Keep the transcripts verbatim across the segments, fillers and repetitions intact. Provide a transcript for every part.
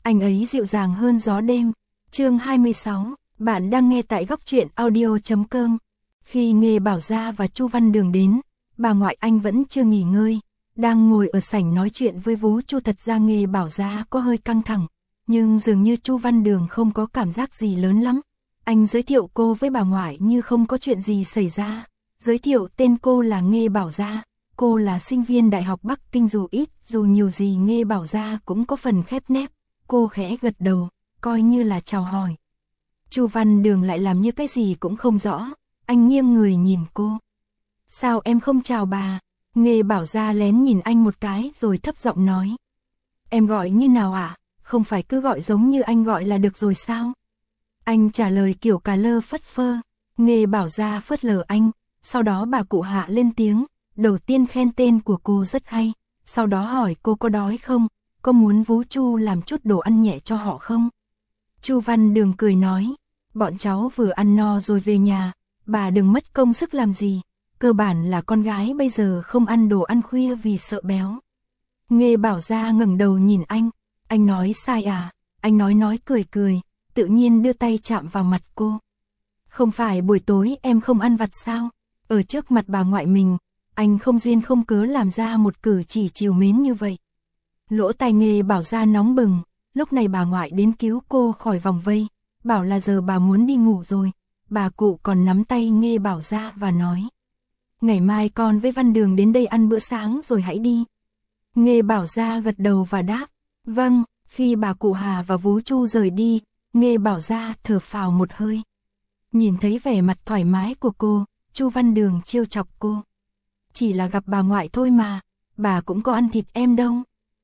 anh ấy dịu dàng hơn gió đêm. Chương hai mươi sáu, bạn đang nghe tại góc truyện audio chấm com. Khi Nghê Bảo Gia và Chu Văn Đường đến, bà ngoại anh vẫn chưa nghỉ ngơi, đang ngồi ở sảnh nói chuyện với Vú Chu. Thật ra Nghê Bảo Gia có hơi căng thẳng, nhưng dường như Chu Văn Đường không có cảm giác gì lớn lắm. Anh giới thiệu cô với bà ngoại như không có chuyện gì xảy ra, giới thiệu tên cô là Nghê Bảo Gia, cô là sinh viên Đại học Bắc Kinh. Dù ít dù nhiều gì Nghê Bảo Gia cũng có phần khép nép, cô khẽ gật đầu, coi như là chào hỏi. Chu Văn Đường lại làm như cái gì cũng không rõ, anh nghiêng người nhìn cô. Sao em không chào bà? Nghê Bảo Gia lén nhìn anh một cái rồi thấp giọng nói. Em gọi như nào ạ? À? Không phải cứ gọi giống như anh gọi là được rồi sao? Anh trả lời kiểu cà lơ phất phơ. Nghê Bảo Gia phớt lờ anh, sau đó bà cụ Hạ lên tiếng, đầu tiên khen tên của cô rất hay, sau đó hỏi cô có đói không, có muốn Vú Chu làm chút đồ ăn nhẹ cho họ không? Chu Văn Đường cười nói, bọn cháu vừa ăn no rồi về nhà, bà đừng mất công sức làm gì, cơ bản là con gái bây giờ không ăn đồ ăn khuya vì sợ béo. Nghê Bảo Gia ngẩng đầu nhìn anh, anh nói sai à? Anh nói nói cười cười, tự nhiên đưa tay chạm vào mặt cô. Không phải buổi tối em không ăn vặt sao? Ở trước mặt bà ngoại mình, anh không duyên không cớ làm ra một cử chỉ trìu mến như vậy. Lỗ tai Nghê Bảo Gia nóng bừng, lúc này bà ngoại đến cứu cô khỏi vòng vây, bảo là giờ bà muốn đi ngủ rồi. Bà cụ còn nắm tay Nghê Bảo Gia và nói, ngày mai con với Văn Đường đến đây ăn bữa sáng rồi hãy đi. Nghê Bảo Gia gật đầu và đáp, vâng. Khi bà cụ Hà và Vú Chu rời đi, Nghê Bảo Gia thở phào một hơi. Nhìn thấy vẻ mặt thoải mái của cô, Chu Văn Đường trêu chọc cô. Chỉ là gặp bà ngoại thôi mà, bà cũng có ăn thịt em đâu.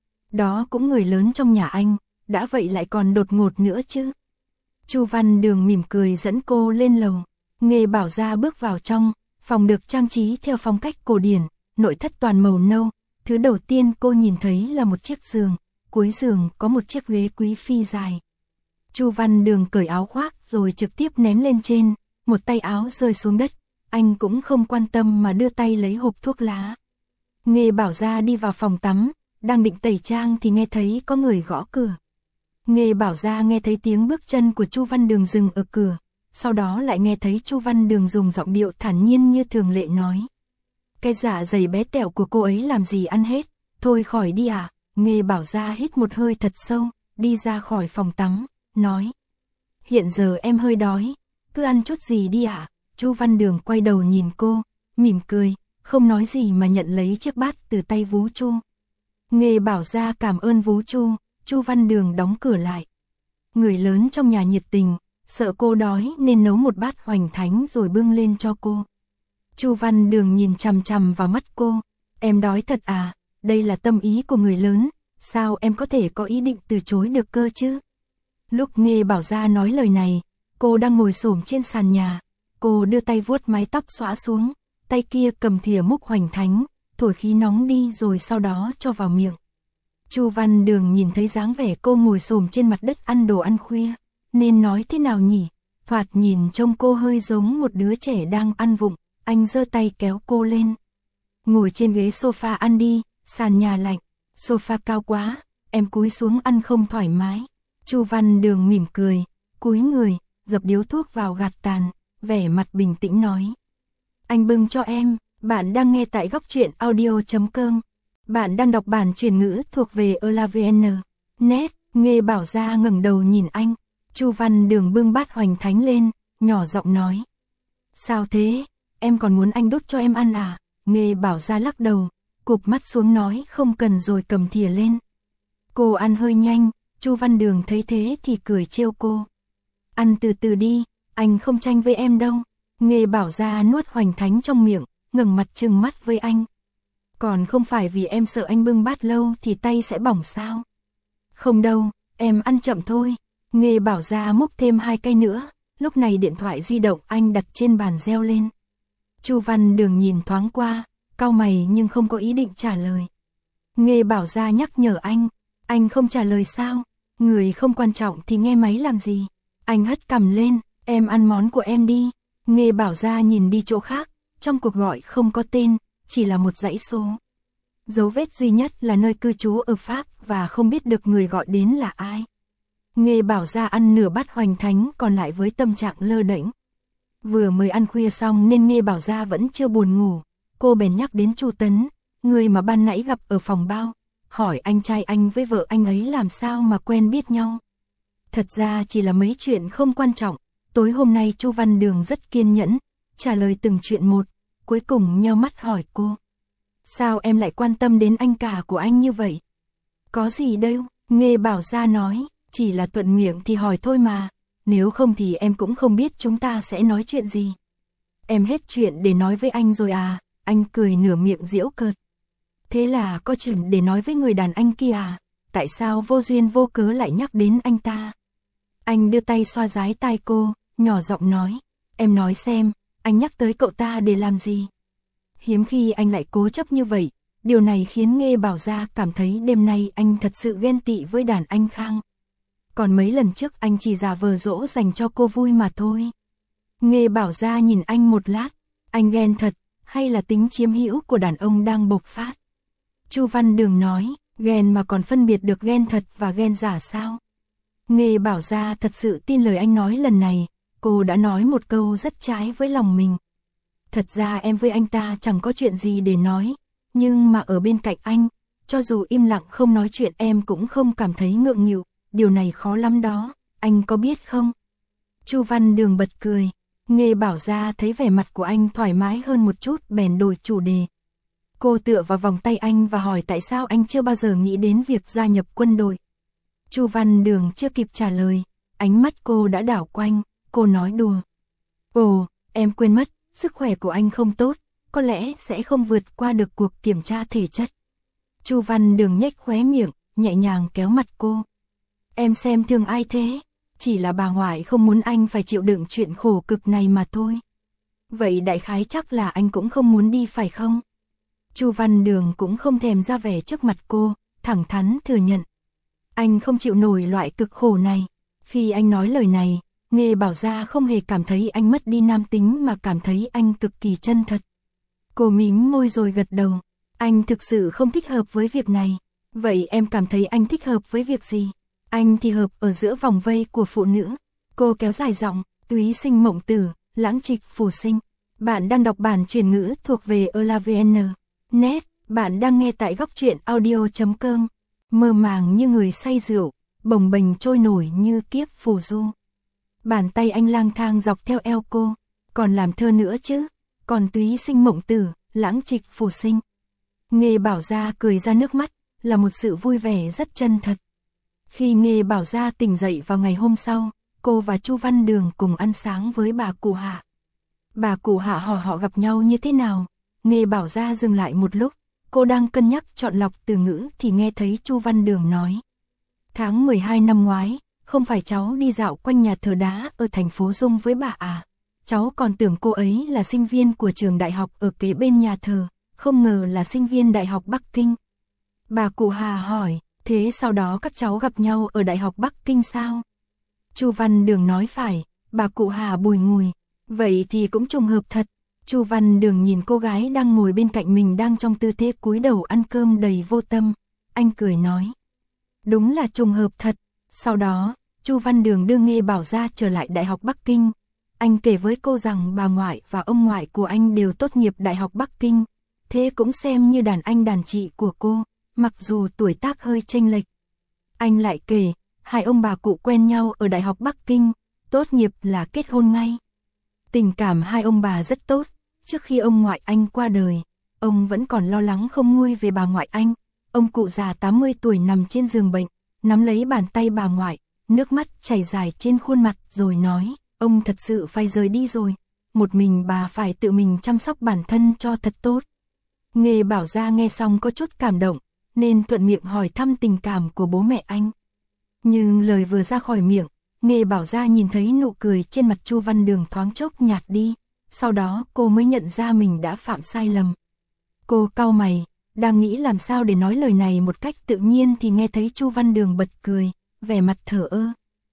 Đó cũng người lớn trong nhà anh, đã vậy lại còn đột ngột nữa chứ. Chu Văn Đường mỉm cười dẫn cô lên lầu. Nghê Bảo Gia bước vào trong, phòng được trang trí theo phong cách cổ điển, nội thất toàn màu nâu. Thứ đầu tiên cô nhìn thấy là một chiếc giường, cuối giường có một chiếc ghế quý phi dài. Chu Văn Đường cởi áo khoác rồi trực tiếp ném lên trên, một tay áo rơi xuống đất, anh cũng không quan tâm mà đưa tay lấy hộp thuốc lá. Nghê Bảo Gia đi vào phòng tắm, đang định tẩy trang thì nghe thấy có người gõ cửa. Nghê Bảo Gia nghe thấy tiếng bước chân của Chu Văn Đường dừng ở cửa, sau đó lại nghe thấy Chu Văn Đường dùng giọng điệu thản nhiên như thường lệ nói. Cái dạ dày bé tẹo của cô ấy làm gì ăn hết, thôi khỏi đi à? Nghê Bảo Gia hít một hơi thật sâu, đi ra khỏi phòng tắm, nói. Hiện giờ em hơi đói, cứ ăn chút gì đi ạ. À? Chu Văn Đường quay đầu nhìn cô, mỉm cười, không nói gì mà nhận lấy chiếc bát từ tay Vú Chu. Nghê Bảo Gia cảm ơn Vú Chu, Chu Văn Đường đóng cửa lại. Người lớn trong nhà nhiệt tình, sợ cô đói nên nấu một bát hoành thánh rồi bưng lên cho cô. Chu Văn Đường nhìn chằm chằm vào mắt cô, em đói thật à? Đây là tâm ý của người lớn, sao em có thể có ý định từ chối được cơ chứ? Lúc Nghê Bảo Gia nói lời này, cô đang ngồi xổm trên sàn nhà, cô đưa tay vuốt mái tóc xõa xuống, tay kia cầm thìa múc hoành thánh, thổi khí nóng đi rồi sau đó cho vào miệng. Chu Văn Đường nhìn thấy dáng vẻ cô ngồi xổm trên mặt đất ăn đồ ăn khuya, nên nói thế nào nhỉ? Thoạt nhìn trông cô hơi giống một đứa trẻ đang ăn vụng, anh giơ tay kéo cô lên. Ngồi trên ghế sofa ăn đi. Sàn nhà lạnh, sofa cao quá, em cúi xuống ăn không thoải mái. Chu Văn Đường mỉm cười, cúi người, dập điếu thuốc vào gạt tàn, vẻ mặt bình tĩnh nói. Anh bưng cho em, bạn đang nghe tại góc truyện audio chấm com. Bạn đang đọc bản truyền ngữ thuộc về elavn chấm net. Nghê Bảo Gia ngẩng đầu nhìn anh, Chu Văn Đường bưng bát hoành thánh lên, nhỏ giọng nói. Sao thế, em còn muốn anh đút cho em ăn à? Nghê Bảo Gia lắc đầu, cụp mắt xuống nói không cần rồi cầm thìa lên. Cô ăn hơi nhanh, Chu Văn Đường thấy thế thì cười trêu cô. Ăn từ từ đi, anh không tranh với em đâu. Nghê Bảo Gia nuốt hoành thánh trong miệng, ngẩng mặt trừng mắt với anh. Còn không phải vì em sợ anh bưng bát lâu thì tay sẽ bỏng sao? Không đâu, em ăn chậm thôi. Nghê Bảo Gia múc thêm hai cây nữa, lúc này điện thoại di động anh đặt trên bàn reo lên. Chu Văn Đường nhìn thoáng qua, cau mày nhưng không có ý định trả lời. Nghê Bảo Gia nhắc nhở anh, anh không trả lời sao? Người không quan trọng thì nghe máy làm gì? Anh hất cằm lên, em ăn món của em đi. Nghê Bảo Gia nhìn đi chỗ khác, trong cuộc gọi không có tên, chỉ là một dãy số. Dấu vết duy nhất là nơi cư trú ở Pháp và không biết được người gọi đến là ai. Nghe bảo ra ăn nửa bát hoành thánh còn lại với tâm trạng lơ đễnh. Vừa mới ăn khuya xong nên Nghe bảo ra vẫn chưa buồn ngủ. Cô bèn nhắc đến Chu Tấn, người mà ban nãy gặp ở phòng bao, hỏi anh trai anh với vợ anh ấy làm sao mà quen biết nhau. Thật ra chỉ là mấy chuyện không quan trọng. Tối hôm nay Chu Văn Đường rất kiên nhẫn, trả lời từng chuyện một, cuối cùng nheo mắt hỏi cô. Sao em lại quan tâm đến anh cả của anh như vậy? Có gì đâu, Nghe bảo ra nói, chỉ là thuận miệng thì hỏi thôi mà, nếu không thì em cũng không biết chúng ta sẽ nói chuyện gì. Em hết chuyện để nói với anh rồi à? Anh cười nửa miệng giễu cợt. Thế là có chuyện để nói với người đàn anh kia à? Tại sao vô duyên vô cớ lại nhắc đến anh ta? Anh đưa tay xoa dái tai cô, nhỏ giọng nói. Em nói xem, anh nhắc tới cậu ta để làm gì? Hiếm khi anh lại cố chấp như vậy. Điều này khiến Nghe bảo ra cảm thấy đêm nay anh thật sự ghen tị với đàn anh Khang. Còn mấy lần trước anh chỉ giả vờ dỗ dành cho cô vui mà thôi. Nghe bảo ra nhìn anh một lát, anh ghen thật, hay là tính chiếm hữu của đàn ông đang bộc phát? Chu Văn Đường nói, ghen mà còn phân biệt được ghen thật và ghen giả sao? Nghe bảo ra thật sự tin lời anh nói lần này, cô đã nói một câu rất trái với lòng mình. Thật ra em với anh ta chẳng có chuyện gì để nói, nhưng mà ở bên cạnh anh, cho dù im lặng không nói chuyện em cũng không cảm thấy ngượng nghịu, điều này khó lắm đó, anh có biết không? Chu Văn Đường bật cười, Nghe bảo ra thấy vẻ mặt của anh thoải mái hơn một chút bèn đổi chủ đề. Cô tựa vào vòng tay anh và hỏi tại sao anh chưa bao giờ nghĩ đến việc gia nhập quân đội. Chu Văn Đường chưa kịp trả lời, ánh mắt cô đã đảo quanh, cô nói đùa. Ồ, em quên mất, sức khỏe của anh không tốt, có lẽ sẽ không vượt qua được cuộc kiểm tra thể chất. Chu Văn Đường nhếch khóe miệng, nhẹ nhàng kéo mặt cô. Em xem thường ai thế? Chỉ là bà ngoại không muốn anh phải chịu đựng chuyện khổ cực này mà thôi. Vậy đại khái chắc là anh cũng không muốn đi phải không? Chu Văn Đường cũng không thèm ra vẻ trước mặt cô, thẳng thắn thừa nhận. Anh không chịu nổi loại cực khổ này. Khi anh nói lời này, Nghe bảo ra không hề cảm thấy anh mất đi nam tính mà cảm thấy anh cực kỳ chân thật. Cô mím môi rồi gật đầu. Anh thực sự không thích hợp với việc này. Vậy em cảm thấy anh thích hợp với việc gì? Anh thì hợp ở giữa vòng vây của phụ nữ. Cô kéo dài giọng, túy sinh mộng tử, lãng trịch phù sinh. Bạn đang đọc bản truyền ngữ thuộc về elavn chấm net. Bạn đang nghe tại góc truyện audio chấm com. Mơ màng như người say rượu, bồng bềnh trôi nổi như kiếp phù du. Bàn tay anh lang thang dọc theo eo cô. Còn làm thơ nữa chứ? Còn túy sinh mộng tử, lãng trịch phù sinh. Nghe bảo ra cười ra nước mắt, là một sự vui vẻ rất chân thật. Khi Nghe bảo ra tỉnh dậy vào ngày hôm sau, cô và Chu Văn Đường cùng ăn sáng với bà cụ Hạ. Bà cụ Hạ hỏi họ gặp nhau như thế nào. Nghe bảo ra dừng lại một lúc, cô đang cân nhắc chọn lọc từ ngữ thì nghe thấy Chu Văn Đường nói. Tháng mười hai năm ngoái, không phải cháu đi dạo quanh nhà thờ đá ở thành phố Dung với bà à? Cháu còn tưởng cô ấy là sinh viên của trường đại học ở kế bên nhà thờ, không ngờ là sinh viên Đại học Bắc Kinh. Bà cụ Hà hỏi, thế sau đó các cháu gặp nhau ở Đại học Bắc Kinh sao? Chu Văn Đường nói phải, bà cụ Hà bùi ngùi, vậy thì cũng trùng hợp thật. Chu Văn Đường nhìn cô gái đang ngồi bên cạnh mình đang trong tư thế cúi đầu ăn cơm đầy vô tâm, anh cười nói. Đúng là trùng hợp thật. Sau đó, Chu Văn Đường đưa Nghe bảo ra trở lại Đại học Bắc Kinh. Anh kể với cô rằng bà ngoại và ông ngoại của anh đều tốt nghiệp Đại học Bắc Kinh, thế cũng xem như đàn anh đàn chị của cô, mặc dù tuổi tác hơi chênh lệch. Anh lại kể, hai ông bà cụ quen nhau ở Đại học Bắc Kinh, tốt nghiệp là kết hôn ngay. Tình cảm hai ông bà rất tốt, trước khi ông ngoại anh qua đời, ông vẫn còn lo lắng không nguôi về bà ngoại anh. Ông cụ già tám mươi tuổi nằm trên giường bệnh, nắm lấy bàn tay bà ngoại, nước mắt chảy dài trên khuôn mặt rồi nói, ông thật sự phải rời đi rồi, một mình bà phải tự mình chăm sóc bản thân cho thật tốt. Nghe bảo ra nghe xong có chút cảm động, nên thuận miệng hỏi thăm tình cảm của bố mẹ anh. Nhưng lời vừa ra khỏi miệng, Nghe bảo ra nhìn thấy nụ cười trên mặt Chu Văn Đường thoáng chốc nhạt đi, sau đó cô mới nhận ra mình đã phạm sai lầm. Cô cau mày, đang nghĩ làm sao để nói lời này một cách tự nhiên thì nghe thấy Chu Văn Đường bật cười, vẻ mặt thờ ơ.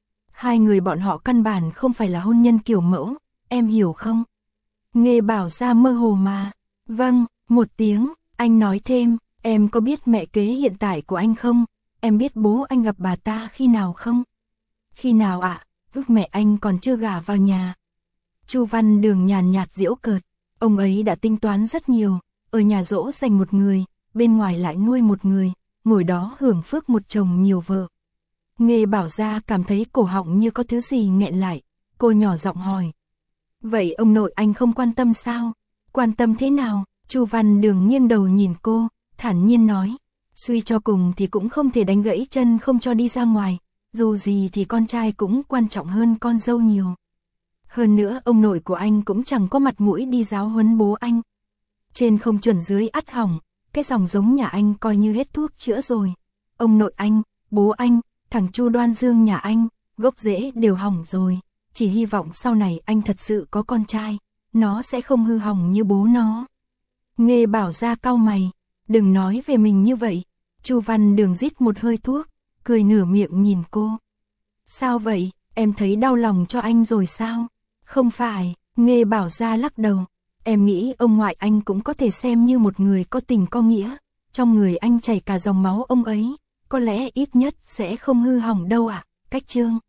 Hai người bọn họ căn bản không phải là hôn nhân kiểu mẫu, em hiểu không? Nghe bảo ra mơ hồ mà. Vâng, một tiếng, anh nói thêm, em có biết mẹ kế hiện tại của anh không? Em biết bố anh gặp bà ta khi nào không? Khi nào ạ? Lúc mẹ anh còn chưa gả vào nhà. Chu Văn Đường nhàn nhạt giễu cợt, ông ấy đã tính toán rất nhiều, ở nhà dỗ dành một người, bên ngoài lại nuôi một người, ngồi đó hưởng phước một chồng nhiều vợ. Nghê Bảo Gia cảm thấy cổ họng như có thứ gì nghẹn lại, cô nhỏ giọng hỏi. Vậy ông nội anh không quan tâm sao? Quan tâm thế nào? Chu Văn Đường nghiêng đầu nhìn cô, thản nhiên nói. Suy cho cùng thì cũng không thể đánh gãy chân không cho đi ra ngoài, dù gì thì con trai cũng quan trọng hơn con dâu nhiều. Hơn nữa ông nội của anh cũng chẳng có mặt mũi đi giáo huấn bố anh. Trên không chuẩn dưới ắt hỏng, cái dòng giống nhà anh coi như hết thuốc chữa rồi. Ông nội anh, bố anh, thằng Chu Đoan Dương nhà anh, gốc rễ đều hỏng rồi. Chỉ hy vọng sau này anh thật sự có con trai, nó sẽ không hư hỏng như bố nó. Nghê Bảo Gia cau mày, đừng nói về mình như vậy. Chu Văn Đường rít một hơi thuốc, cười nửa miệng nhìn cô. Sao vậy, em thấy đau lòng cho anh rồi sao? Không phải, Nghê Bảo Gia lắc đầu. Em nghĩ ông ngoại anh cũng có thể xem như một người có tình có nghĩa. Trong người anh chảy cả dòng máu ông ấy, có lẽ ít nhất sẽ không hư hỏng đâu ạ. À? Cách Trương.